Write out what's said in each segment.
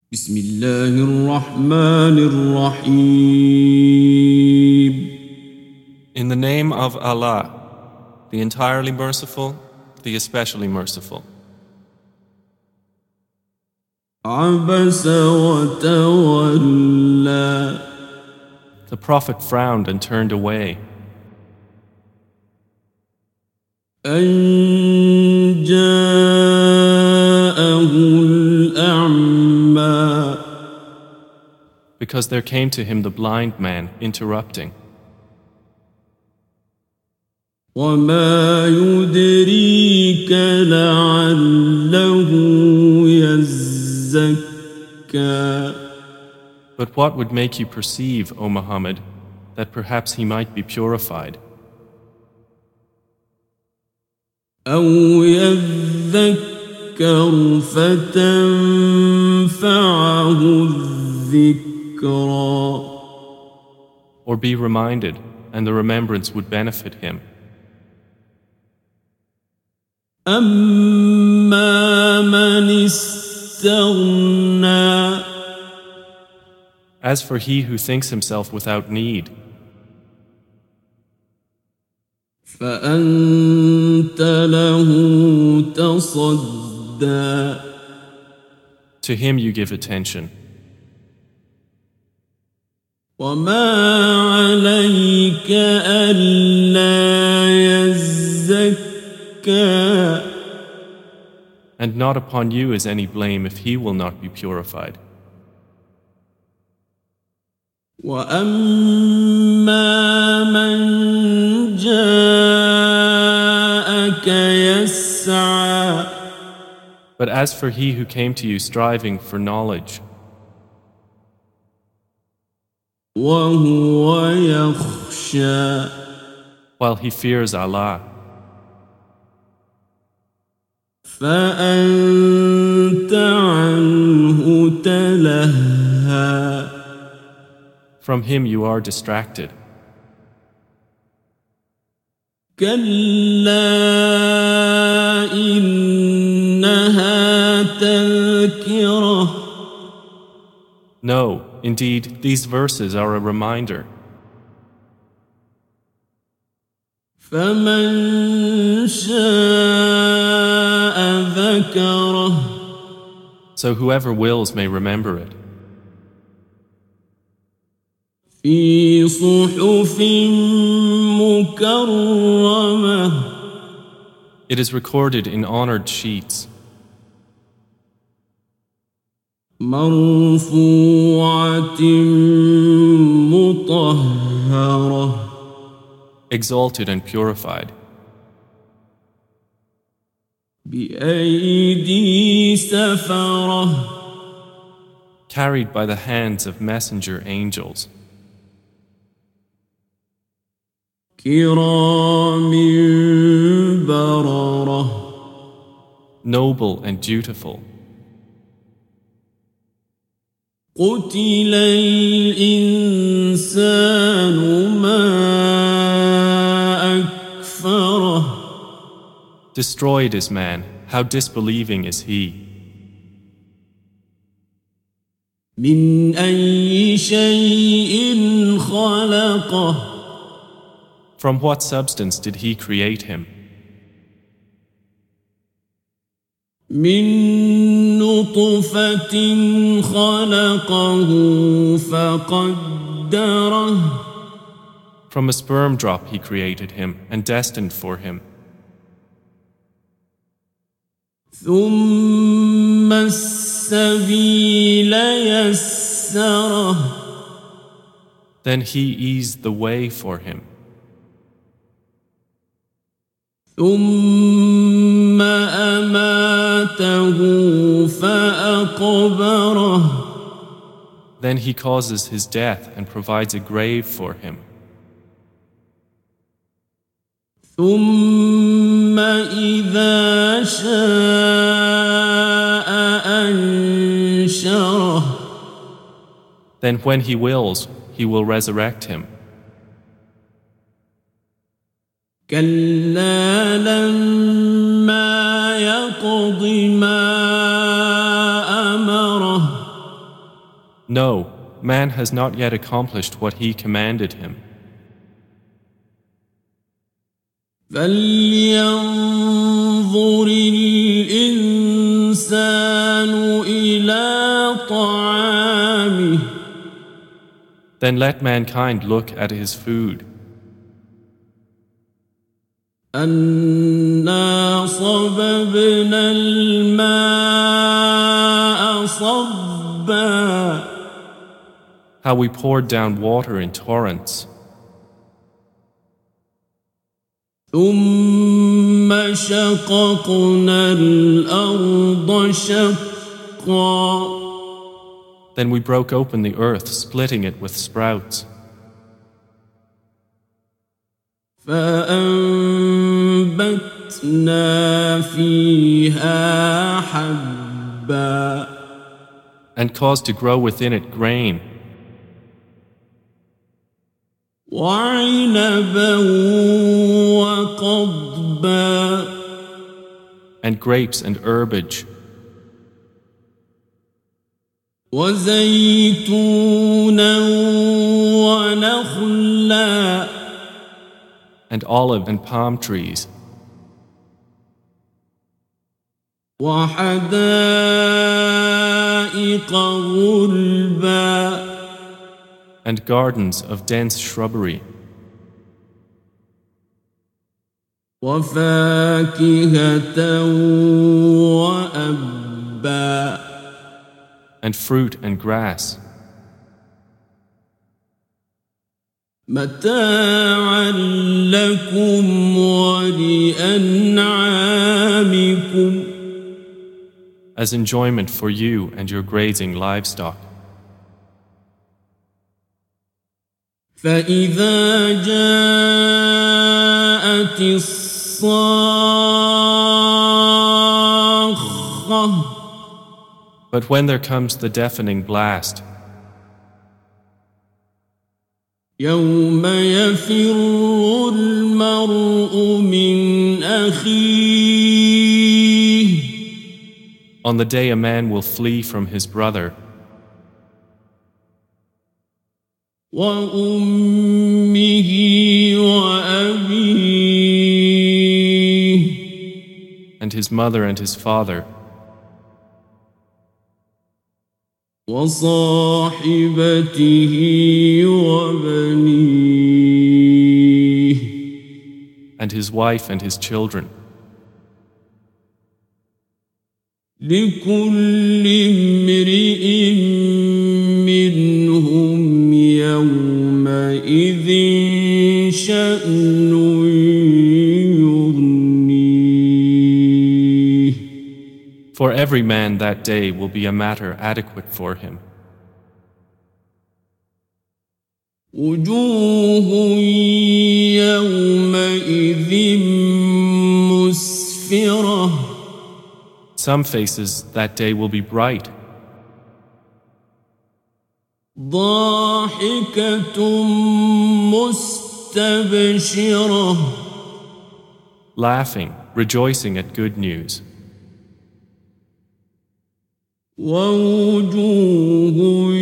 بسم الله الرحمن الرحيم. In the name of Allah, the entirely merciful, the especially merciful. عبس وتولى. The Prophet frowned and turned away. أن جاءه الأعمى. Because there came to him the blind man, interrupting. وما يدريك لعله يزكى. But what would make you perceive, O Muhammad, that perhaps he might be purified? أو يذكر فتنفعه الذكرى. Or be reminded, and the remembrance would benefit him. أما من استغنى. As for he who thinks himself without need, فأنت له تصدى. to him you give attention. وما عليك ألا يزكى. And not upon you is any blame if he will not be purified. وأما من جاءك يسعى. But as for he who came to you striving for knowledge, وهو يخشى. while he fears Allah, فأنت عنه تلهى. from him you are distracted. كلا إنها تذكرة. No, indeed, these verses are a reminder. فمن شاء ذكره. So whoever wills may remember it. في صحف مكرمة. It is recorded in honored sheets, مرفوعة مطهرة. exalted and purified, بأيدي سفرة. carried by the hands of messenger angels, كرام بررة. noble and dutiful. قتل الإنسان ما أكفره. Destroyed is man, how disbelieving is he. من أي شيء خلقه. From what substance did he create him? من نطفة خلقه فقدره. From a sperm drop he created him and destined for him. ثم السبيل يسره. Then he eased the way for him. ثم أماته فأقبره. Then he causes his death and provides a grave for him. ثم إذا شاء أنشره. Then when he wills, he will resurrect him. كلا لما يقض ما أمره. No, man has not yet accomplished what he commanded him. فلينظر الإنسان إلى طعامه. Then let mankind look at his food. أنا صببنا الماء صبا. How we poured down water in torrents. ثم شققنا الأرض شقا. Then we broke open the earth, splitting it with sprouts. فأنبتنا فيها حبا. And caused to grow within it grain. وعنبا وقضبا. And grapes and herbage. وزيتونا ونخلا. And olive and palm trees. وحدائق غلبا. And gardens of dense shrubbery. وفاكهة وأبا. And fruit and grass. متاعا لكم ولأنعامكم. As enjoyment for you and your grazing livestock. فإذا جاءت الصاخة. But when there comes the deafening blast, يوم يفر المرء من أخيه. on the day a man will flee from his brother, وأمه وأبيه. and his mother and his father, وصاحبته وبنيه. and his wife and his children. لكل امرئ منهم يومئذ شأن يغنيه. For every man that day will be a matter adequate for him. وجوه يومئذ مسفرة. Some faces that day will be bright, ضاحكة مستبشرة. laughing, rejoicing at good news. ووجوه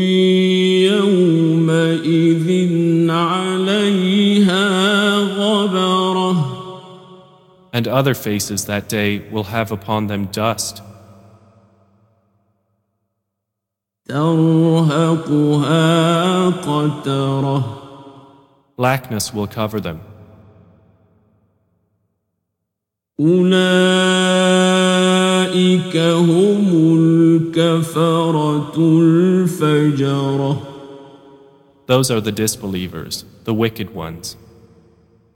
يومئذ عليها غبرة. And other faces that day will have upon them dust. ترهقها قترة. Blackness will cover them. أولئك هم الكفرة الفجرة. Those are the disbelievers, the wicked ones.